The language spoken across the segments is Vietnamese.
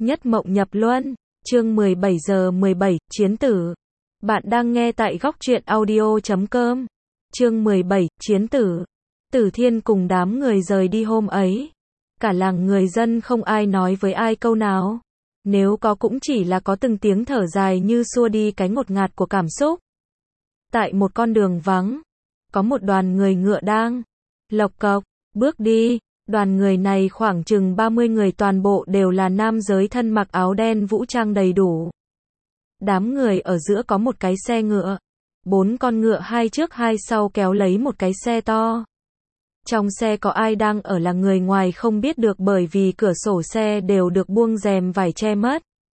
Nhất mộng nhập luân, chương 17 giờ 17, chiến tử. Bạn đang nghe tại góc truyện audio.com. Chương 17, chiến tử. Tử Thiên cùng đám người rời đi hôm ấy. Cả làng người dân không ai nói với ai câu nào. Nếu có cũng chỉ là có từng tiếng thở dài như xua đi cái ngột ngạt của cảm xúc. Tại một con đường vắng, có một đoàn người ngựa đang lộc cộc bước đi. Đoàn người này khoảng chừng 30 người, toàn bộ đều là nam giới thân mặc áo đen, vũ trang đầy đủ. Đám người ở giữa có một cái xe ngựa, 4 con ngựa hai trước hai sau kéo lấy một cái xe to. Trong xe có ai đang ở là người ngoài không biết được, bởi vì cửa sổ xe đều được buông rèm vải che mất.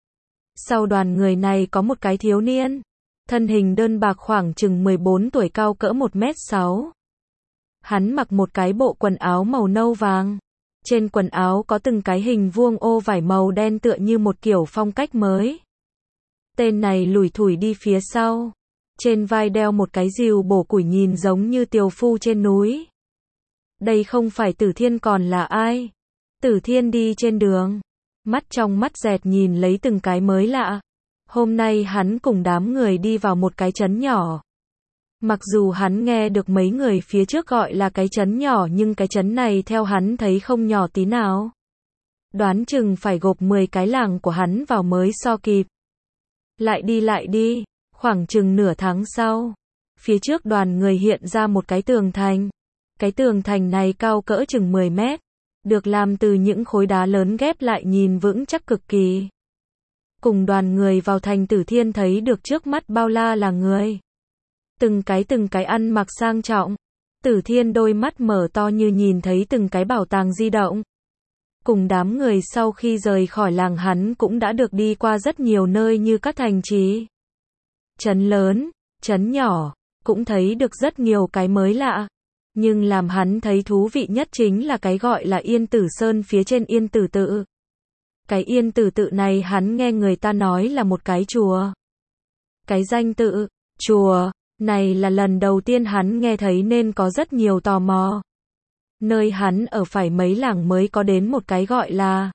Sau đoàn người này có một cái thiếu niên, thân hình đơn bạc khoảng chừng 14 tuổi, cao cỡ 1m6. Hắn mặc một cái bộ quần áo màu nâu vàng. Trên quần áo có từng cái hình vuông ô vải màu đen tựa như một kiểu phong cách mới. Tên này lủi thủi đi phía sau. Trên vai đeo một cái rìu bổ củi nhìn giống như tiều phu trên núi. Đây không phải Tử Thiên còn là ai? Tử Thiên đi trên đường, mắt trong mắt dẹt nhìn lấy từng cái mới lạ. Hôm nay hắn cùng đám người đi vào một cái trấn nhỏ. Mặc dù hắn nghe được mấy người phía trước gọi là cái trấn nhỏ, nhưng cái trấn này theo hắn thấy không nhỏ tí nào. Đoán chừng phải gộp 10 cái làng của hắn vào mới so kịp. Lại đi, khoảng chừng nửa tháng sau, phía trước đoàn người hiện ra một cái tường thành. Cái tường thành này cao cỡ chừng 10 mét, được làm từ những khối đá lớn ghép lại nhìn vững chắc cực kỳ. Cùng đoàn người vào thành, Tử Thiên thấy được trước mắt bao la là người. Từng cái ăn mặc sang trọng. Tử Thiên đôi mắt mở to như nhìn thấy từng cái bảo tàng di động. Cùng đám người sau khi rời khỏi làng, hắn cũng đã được đi qua rất nhiều nơi như các thành trì, trấn lớn, trấn nhỏ, cũng thấy được rất nhiều cái mới lạ. Nhưng làm hắn thấy thú vị nhất chính là cái gọi là Yên Tử Sơn phía trên Yên Tử Tự. Cái Yên Tử Tự này hắn nghe người ta nói là một cái chùa. Cái danh tự chùa này là lần đầu tiên hắn nghe thấy nên có rất nhiều tò mò. Nơi hắn ở phải mấy làng mới có đến một cái gọi là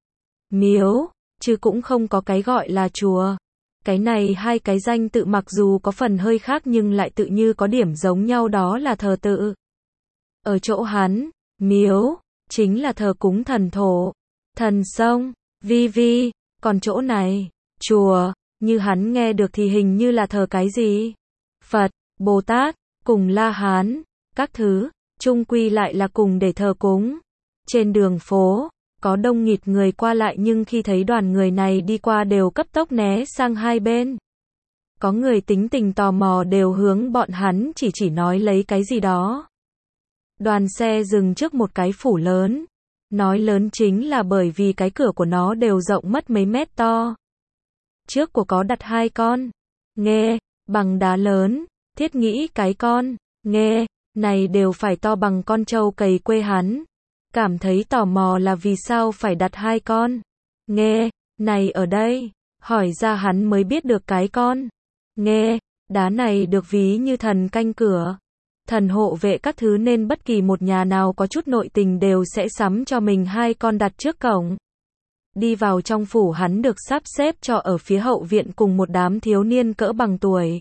miếu, chứ cũng không có cái gọi là chùa. Cái này hai cái danh tự mặc dù có phần hơi khác nhưng lại tự như có điểm giống nhau, đó là thờ tự. Ở chỗ hắn, miếu chính là thờ cúng thần thổ, thần sông, vi, còn chỗ này, chùa, như hắn nghe được thì hình như là thờ cái gì? Phật, Bồ Tát, cùng La Hán, các thứ, chung quy lại là cùng để thờ cúng. Trên đường phố, có đông nghịt người qua lại, nhưng khi thấy đoàn người này đi qua đều cấp tốc né sang hai bên. Có người tính tình tò mò đều hướng bọn hắn chỉ nói lấy cái gì đó. Đoàn xe dừng trước một cái phủ lớn. Nói lớn chính là bởi vì cái cửa của nó đều rộng mất mấy mét to. Trước của có đặt 2 con nghê bằng đá lớn, thiết nghĩ cái con nghê này đều phải to bằng con trâu cày quê hắn. Cảm thấy tò mò là vì sao phải đặt 2 con nghê này ở đây. Hỏi ra hắn mới biết được cái con nghê đá này được ví như thần canh cửa, thần hộ vệ các thứ, nên bất kỳ một nhà nào có chút nội tình đều sẽ sắm cho mình 2 con đặt trước cổng. Đi vào trong phủ, hắn được sắp xếp cho ở phía hậu viện cùng một đám thiếu niên cỡ bằng tuổi.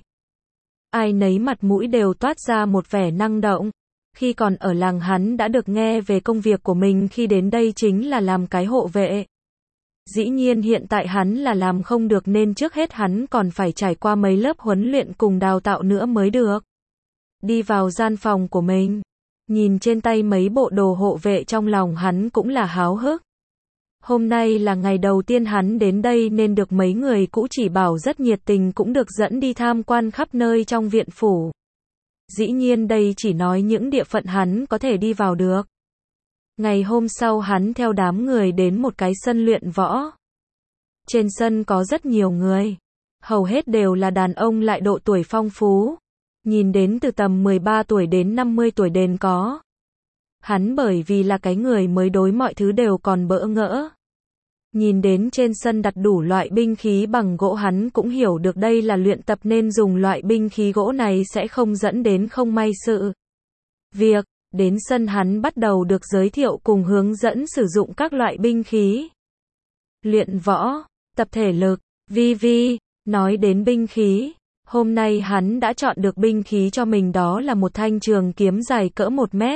Ai nấy mặt mũi đều toát ra một vẻ năng động. Khi còn ở làng hắn đã được nghe về công việc của mình khi đến đây chính là làm cái hộ vệ. Dĩ nhiên hiện tại hắn là làm không được nên trước hết hắn còn phải trải qua mấy lớp huấn luyện cùng đào tạo nữa mới được. Đi vào gian phòng của mình, nhìn trên tay mấy bộ đồ hộ vệ, trong lòng hắn cũng là háo hức. Hôm nay là ngày đầu tiên hắn đến đây nên được mấy người cũ chỉ bảo rất nhiệt tình, cũng được dẫn đi tham quan khắp nơi trong viện phủ. Dĩ nhiên đây chỉ nói những địa phận hắn có thể đi vào được. Ngày hôm sau hắn theo đám người đến một cái sân luyện võ. Trên sân có rất nhiều người, hầu hết đều là đàn ông, lại độ tuổi phong phú. Nhìn đến từ tầm 13 tuổi đến 50 tuổi đều có. Hắn bởi vì là cái người mới, đối mọi thứ đều còn bỡ ngỡ. Nhìn đến trên sân đặt đủ loại binh khí bằng gỗ, hắn cũng hiểu được đây là luyện tập nên dùng loại binh khí gỗ này sẽ không dẫn đến không may sự việc. Đến sân hắn bắt đầu được giới thiệu cùng hướng dẫn sử dụng các loại binh khí. luyện võ, tập thể lực. Vi, nói đến binh khí, hôm nay hắn đã chọn được binh khí cho mình, đó là một thanh trường kiếm dài cỡ 1 mét.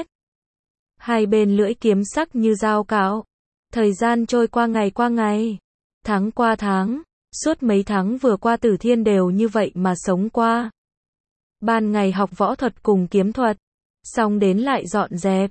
Hai bên lưỡi kiếm sắc như dao cạo. Thời gian trôi qua ngày, tháng qua tháng, suốt mấy tháng vừa qua Tử Thiên đều như vậy mà sống qua. Ban ngày học võ thuật cùng kiếm thuật, xong đến lại dọn dẹp.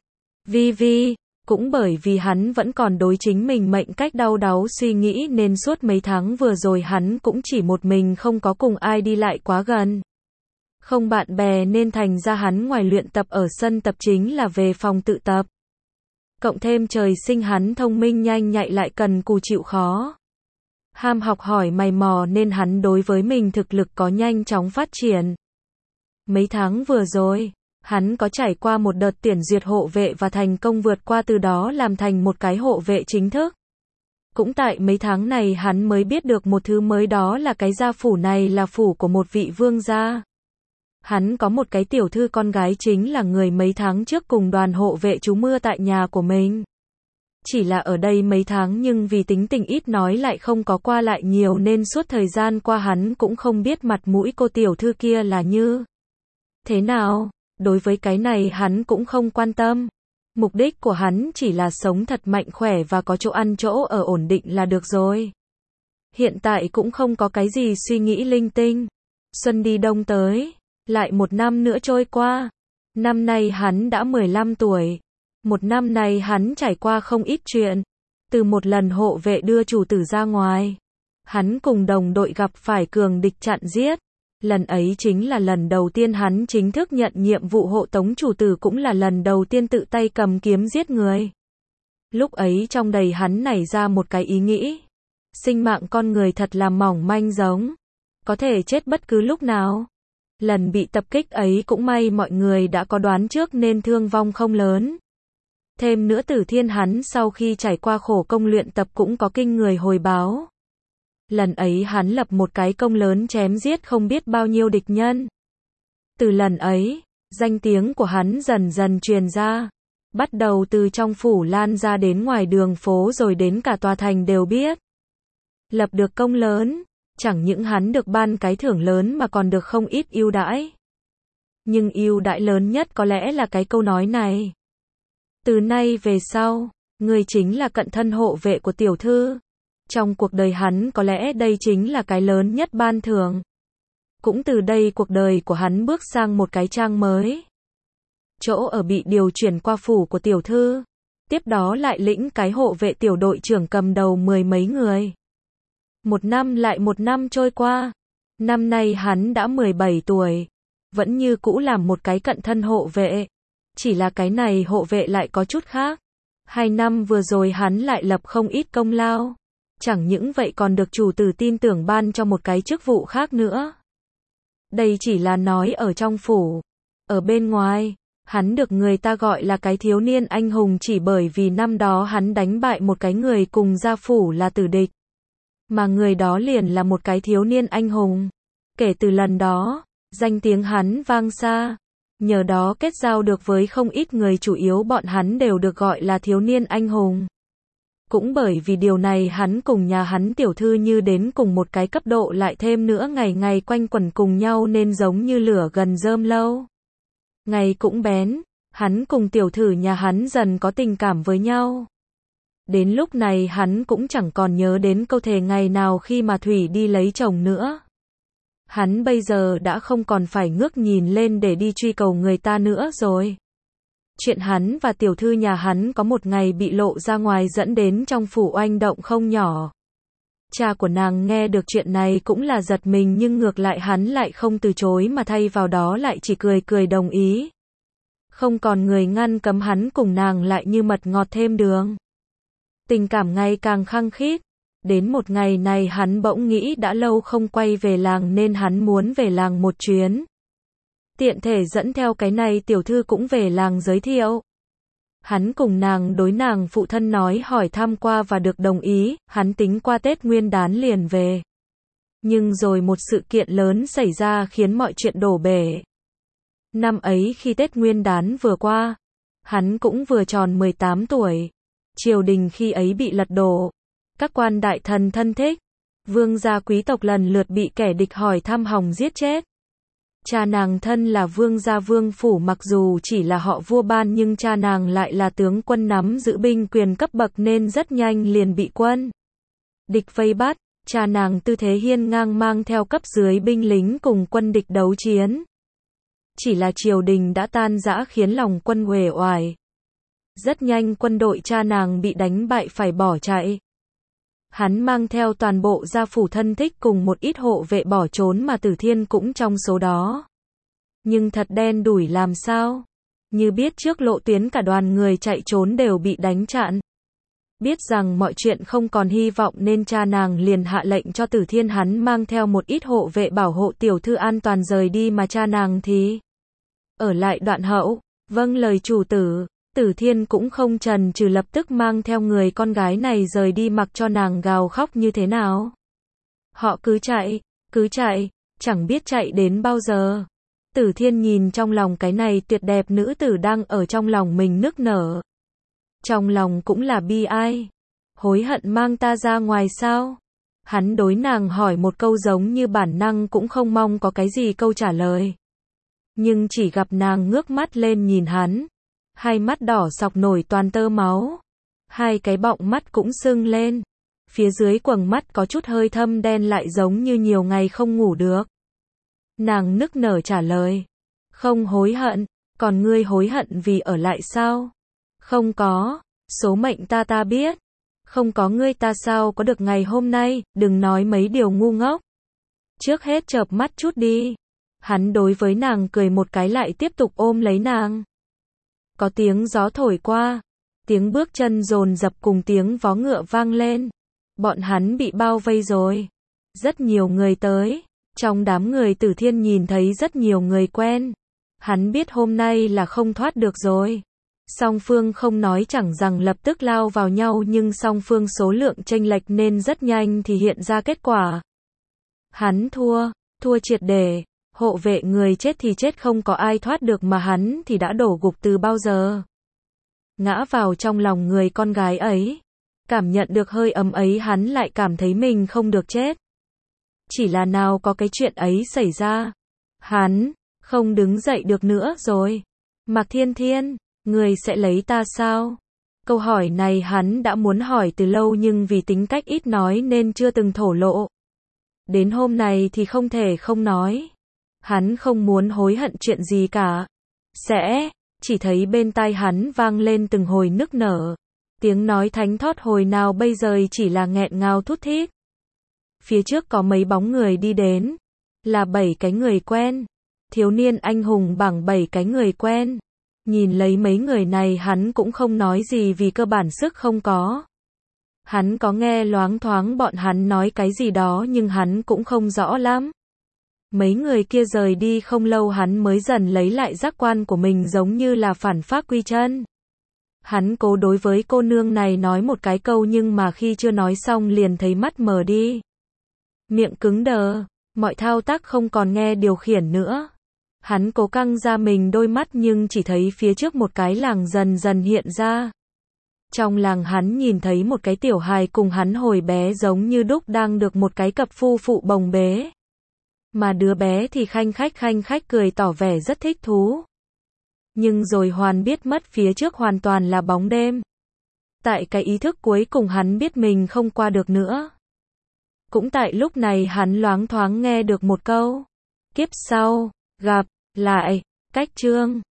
Vi, cũng bởi vì hắn vẫn còn đối chính mình mệnh cách đau đáu suy nghĩ nên suốt mấy tháng vừa rồi hắn cũng chỉ một mình, không có cùng ai đi lại quá gần. Không bạn bè nên thành ra hắn ngoài luyện tập ở sân tập chính là về phòng tự tập. Cộng thêm trời sinh hắn thông minh nhanh nhạy lại cần cù chịu khó. Ham học hỏi mày mò nên hắn đối với mình thực lực có nhanh chóng phát triển. Mấy tháng vừa rồi, hắn có trải qua một đợt tuyển duyệt hộ vệ và thành công vượt qua, từ đó làm thành một cái hộ vệ chính thức. Cũng tại mấy tháng này hắn mới biết được một thứ mới, đó là cái gia phủ này là phủ của một vị vương gia. Hắn có một cái tiểu thư con gái chính là người mấy tháng trước cùng đoàn hộ vệ trú mưa tại nhà của mình. Chỉ là ở đây mấy tháng nhưng vì tính tình ít nói lại không có qua lại nhiều nên suốt thời gian qua hắn cũng không biết mặt mũi cô tiểu thư kia là như thế nào. Đối với cái này hắn cũng không quan tâm. Mục đích của hắn chỉ là sống thật mạnh khỏe và có chỗ ăn chỗ ở ổn định là được rồi. Hiện tại cũng không có cái gì suy nghĩ linh tinh. Xuân đi đông tới, lại một năm nữa trôi qua. Năm nay hắn đã 15 tuổi. Một năm này hắn trải qua không ít chuyện. Từ một lần hộ vệ đưa chủ tử ra ngoài, hắn cùng đồng đội gặp phải cường địch chặn giết. Lần ấy chính là lần đầu tiên hắn chính thức nhận nhiệm vụ hộ tống chủ tử, cũng là lần đầu tiên tự tay cầm kiếm giết người. Lúc ấy trong đầy hắn nảy ra một cái ý nghĩ. Sinh mạng con người thật là mỏng manh, giống có thể chết bất cứ lúc nào. Lần bị tập kích ấy cũng may mọi người đã có đoán trước nên thương vong không lớn. Thêm nữa Tử Thiên hắn sau khi trải qua khổ công luyện tập cũng có kinh người hồi báo. Lần ấy hắn lập một cái công lớn chém giết không biết bao nhiêu địch nhân. Từ lần ấy, danh tiếng của hắn dần dần truyền ra. Bắt đầu từ trong phủ lan ra đến ngoài đường phố rồi đến cả tòa thành đều biết. Lập được công lớn, chẳng những hắn được ban cái thưởng lớn mà còn được không ít ưu đãi. Nhưng ưu đãi lớn nhất có lẽ là cái câu nói này. Từ nay về sau, người chính là cận thân hộ vệ của tiểu thư. Trong cuộc đời hắn có lẽ đây chính là cái lớn nhất ban thưởng. Cũng từ đây cuộc đời của hắn bước sang một cái trang mới. Chỗ ở bị điều chuyển qua phủ của tiểu thư. Tiếp đó lại lĩnh cái hộ vệ tiểu đội trưởng cầm đầu 10 mấy người. Một năm lại một năm trôi qua. Năm nay hắn đã 17 tuổi. Vẫn như cũ làm một cái cận thân hộ vệ. Chỉ là cái này hộ vệ lại có chút khác. 2 năm vừa rồi hắn lại lập không ít công lao. Chẳng những vậy còn được chủ tử tin tưởng ban cho một cái chức vụ khác nữa. Đây chỉ là nói ở trong phủ. Ở bên ngoài, hắn được người ta gọi là cái thiếu niên anh hùng chỉ bởi vì năm đó hắn đánh bại một cái người cùng gia phủ là tử địch. Mà người đó liền là một cái thiếu niên anh hùng. Kể từ lần đó, danh tiếng hắn vang xa. Nhờ đó kết giao được với không ít người, chủ yếu bọn hắn đều được gọi là thiếu niên anh hùng. Cũng bởi vì điều này hắn cùng nhà hắn tiểu thư như đến cùng một cái cấp độ, lại thêm nữa ngày ngày quanh quẩn cùng nhau nên giống như lửa gần rơm lâu. Ngày cũng bén, hắn cùng tiểu thư nhà hắn dần có tình cảm với nhau. Đến lúc này hắn cũng chẳng còn nhớ đến câu thề ngày nào khi mà Thủy đi lấy chồng nữa. Hắn bây giờ đã không còn phải ngước nhìn lên để đi truy cầu người ta nữa rồi. Chuyện hắn và tiểu thư nhà hắn có một ngày bị lộ ra ngoài dẫn đến trong phủ oanh động không nhỏ. Cha của nàng nghe được chuyện này cũng là giật mình, nhưng ngược lại hắn lại không từ chối mà thay vào đó lại chỉ cười cười đồng ý. Không còn người ngăn cấm hắn cùng nàng lại như mật ngọt thêm đường. Tình cảm ngày càng khăng khít. Đến một ngày này hắn bỗng nghĩ đã lâu không quay về làng nên hắn muốn về làng một chuyến. Tiện thể dẫn theo cái này tiểu thư cũng về làng giới thiệu. Hắn cùng nàng đối nàng phụ thân nói hỏi thăm qua và được đồng ý, hắn tính qua Tết Nguyên đán liền về. Nhưng rồi một sự kiện lớn xảy ra khiến mọi chuyện đổ bể. Năm ấy khi Tết Nguyên đán vừa qua, hắn cũng vừa tròn 18 tuổi. Triều đình khi ấy bị lật đổ. Các quan đại thần thân thích, vương gia quý tộc lần lượt bị kẻ địch hỏi thăm hòng giết chết. Cha nàng thân là vương gia vương phủ, mặc dù chỉ là họ vua ban nhưng cha nàng lại là tướng quân nắm giữ binh quyền cấp bậc nên rất nhanh liền bị quân địch vây bắt. Cha nàng tư thế hiên ngang mang theo cấp dưới binh lính cùng quân địch đấu chiến. Chỉ là triều đình đã tan rã khiến lòng quân uể oải. Rất nhanh quân đội cha nàng bị đánh bại phải bỏ chạy. Hắn mang theo toàn bộ gia phủ thân thích cùng một ít hộ vệ bỏ trốn mà Tử Thiên cũng trong số đó. Nhưng thật đen đủi làm sao? Như biết trước lộ tuyến cả đoàn người chạy trốn đều bị đánh chặn. Biết rằng mọi chuyện không còn hy vọng nên cha nàng liền hạ lệnh cho Tử Thiên hắn mang theo một ít hộ vệ bảo hộ tiểu thư an toàn rời đi, mà cha nàng thì ở lại Đoạn Hậu. Vâng lời chủ tử. Tử Thiên cũng không chần chừ lập tức mang theo người con gái này rời đi mặc cho nàng gào khóc như thế nào. Họ cứ chạy, chẳng biết chạy đến bao giờ. Tử Thiên nhìn trong lòng cái này tuyệt đẹp nữ tử đang ở trong lòng mình nức nở. Trong lòng cũng là bi ai. Hối hận mang ta ra ngoài sao? Hắn đối nàng hỏi một câu giống như bản năng cũng không mong có cái gì câu trả lời. Nhưng chỉ gặp nàng ngước mắt lên nhìn hắn. Hai mắt đỏ sọc nổi toàn tơ máu. Hai cái bọng mắt cũng sưng lên. Phía dưới quầng mắt có chút hơi thâm đen lại giống như nhiều ngày không ngủ được. Nàng nức nở trả lời. Không hối hận, còn ngươi hối hận vì ở lại sao? Không có, số mệnh ta biết. Không có ngươi ta sao có được ngày hôm nay, đừng nói mấy điều ngu ngốc. Trước hết chợp mắt chút đi. Hắn đối với nàng cười một cái lại tiếp tục ôm lấy nàng. Có tiếng gió thổi qua, tiếng bước chân dồn dập cùng tiếng vó ngựa vang lên. Bọn hắn bị bao vây rồi. Rất nhiều người tới. Trong đám người Tử Thiên nhìn thấy rất nhiều người quen. Hắn biết hôm nay là không thoát được rồi. Song phương không nói chẳng rằng lập tức lao vào nhau nhưng song phương số lượng chênh lệch nên rất nhanh thì hiện ra kết quả. Hắn thua triệt để. Hộ vệ người chết thì chết không có ai thoát được mà hắn thì đã đổ gục từ bao giờ. Ngã vào trong lòng người con gái ấy. Cảm nhận được hơi ấm ấy hắn lại cảm thấy mình không được chết. Chỉ là nào có cái chuyện ấy xảy ra. Hắn không đứng dậy được nữa rồi. Mạc Thiên Thiên, người sẽ lấy ta sao? Câu hỏi này hắn đã muốn hỏi từ lâu nhưng vì tính cách ít nói nên chưa từng thổ lộ. Đến hôm này thì không thể không nói. Hắn không muốn hối hận chuyện gì cả. Chỉ thấy bên tai hắn vang lên từng hồi nức nở. Tiếng nói thánh thót hồi nào bây giờ chỉ là nghẹn ngào thút thít. Phía trước có mấy bóng người đi đến. Là 7 cái người quen. Thiếu niên anh hùng bằng 7 cái người quen. Nhìn lấy mấy người này hắn cũng không nói gì vì cơ bản sức không có. Hắn có nghe loáng thoáng bọn hắn nói cái gì đó nhưng hắn cũng không rõ lắm. Mấy người kia rời đi không lâu hắn mới dần lấy lại giác quan của mình giống như là phản phác quy chân. Hắn cố đối với cô nương này nói một cái câu nhưng mà khi chưa nói xong liền thấy mắt mờ đi. Miệng cứng đờ, mọi thao tác không còn nghe điều khiển nữa. Hắn cố căng ra mình đôi mắt nhưng chỉ thấy phía trước một cái làng dần dần hiện ra. Trong làng hắn nhìn thấy một cái tiểu hài cùng hắn hồi bé giống như đúc đang được một cái cặp phu phụ bồng bế. Mà đứa bé thì khanh khách cười tỏ vẻ rất thích thú. Nhưng rồi hoàn biết mất phía trước hoàn toàn là bóng đêm. Tại cái ý thức cuối cùng hắn biết mình không qua được nữa. Cũng tại lúc này hắn loáng thoáng nghe được một câu. Kiếp sau, gặp lại, cách chương.